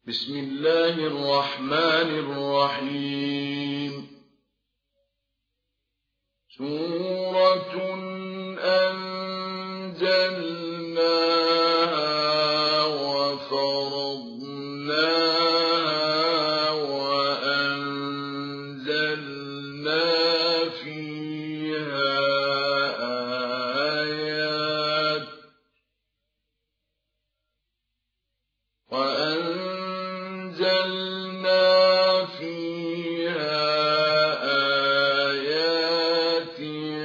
بسم الله الرحمن الرحيم سورة أنزلناها وفرضناها وأنزلنا فيها آيات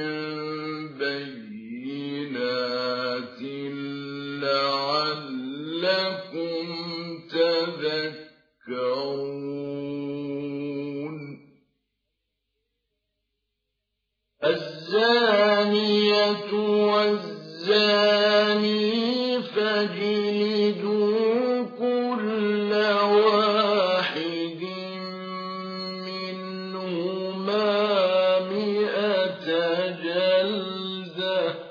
بينات لعلكم تذكرون الزانية والزاني فاجلدوا كل واحد منهما 100 جلدة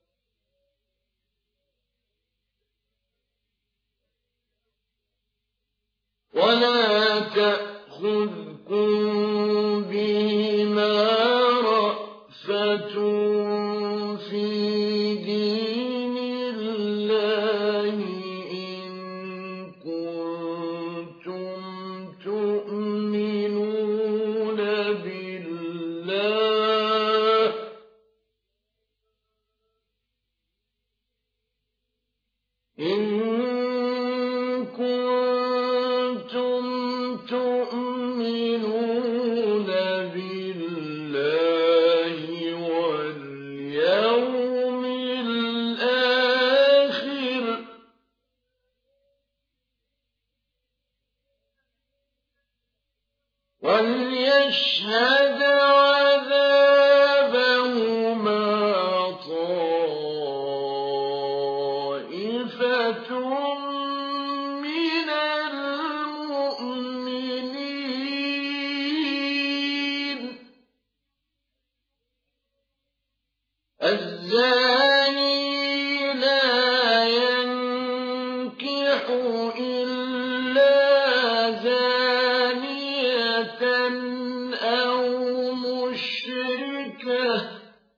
ولا تأخذكم بهما رأفة في دين الله إن كنتم تؤمنون بالله واليوم الآخر وليشهد عذابهما طائفة من المؤمنين الزاني لا ينكح إلا زانية أو مشركة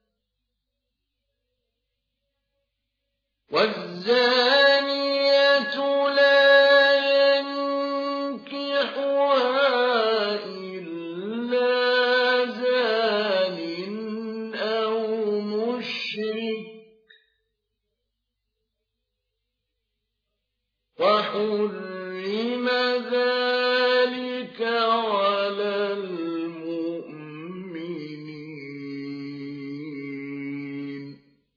والزانية لا ينكحها إلا زان أو مشرك وحرم ذلك على المؤمنين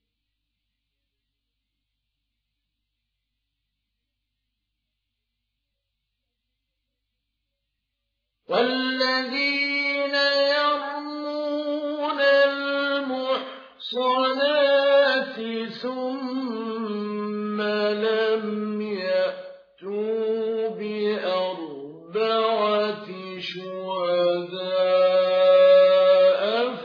والذين يرمون المحصنات ثم لم يأتوا ب4 شهداء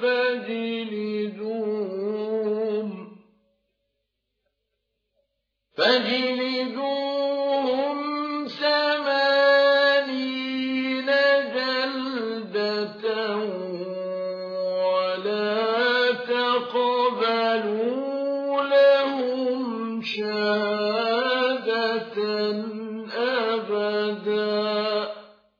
فاجلدوهم 80 جلدة ولا تقبلوا لهم شهادة أبدا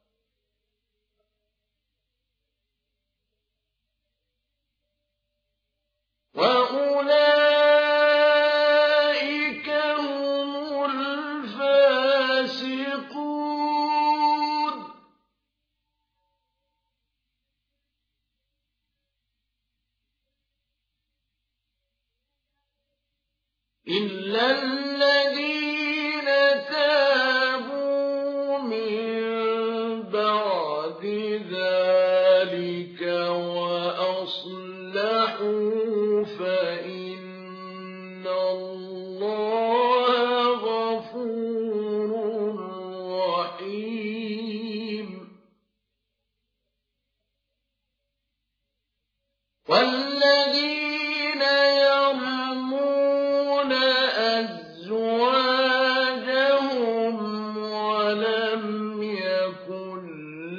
وأولئك هم الفاسقون إلا الذين تابوا من بعد ذلك وأصلحوا فإن الله غفور رحيم والذين يرمون أزواجهم ولم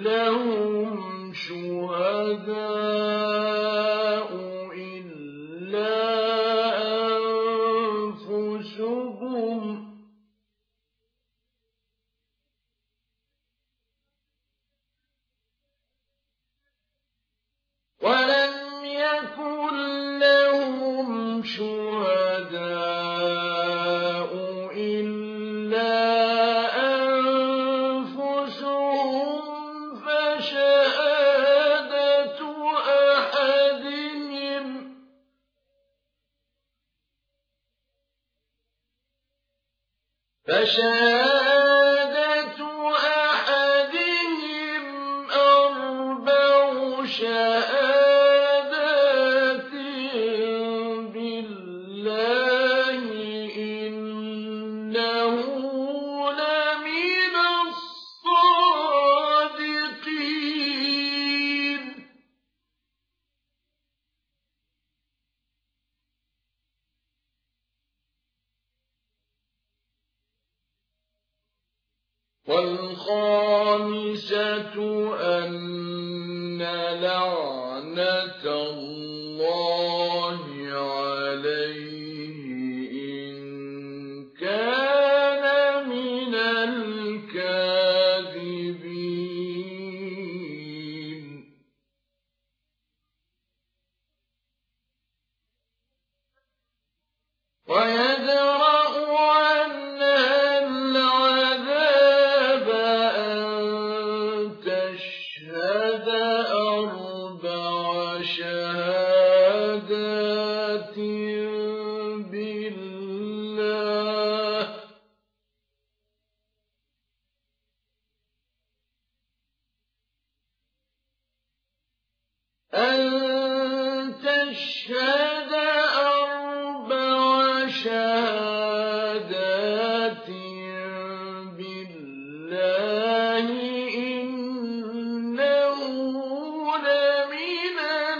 لهم شهداء إلا أنفسهم ولم يكن لهم شهداء إلا أنفسهم فشهادة أحدهم أربع شهادات بالله إنه لمن الصادقين والخامسة أن لعنة الله عليه إن كان من الكاذبين ويدرأ عنها العذاب أن تشهد أربع شهادات بالله إنه لمن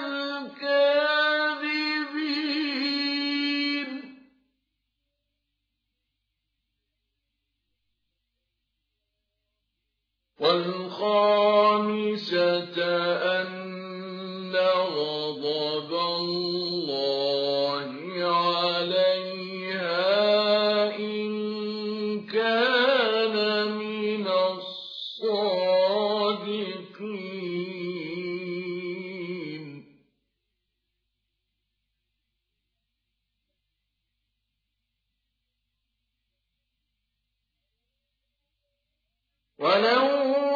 الكاذبين والخامسة أن غضب الله عليها إن كان من الصادقين ولو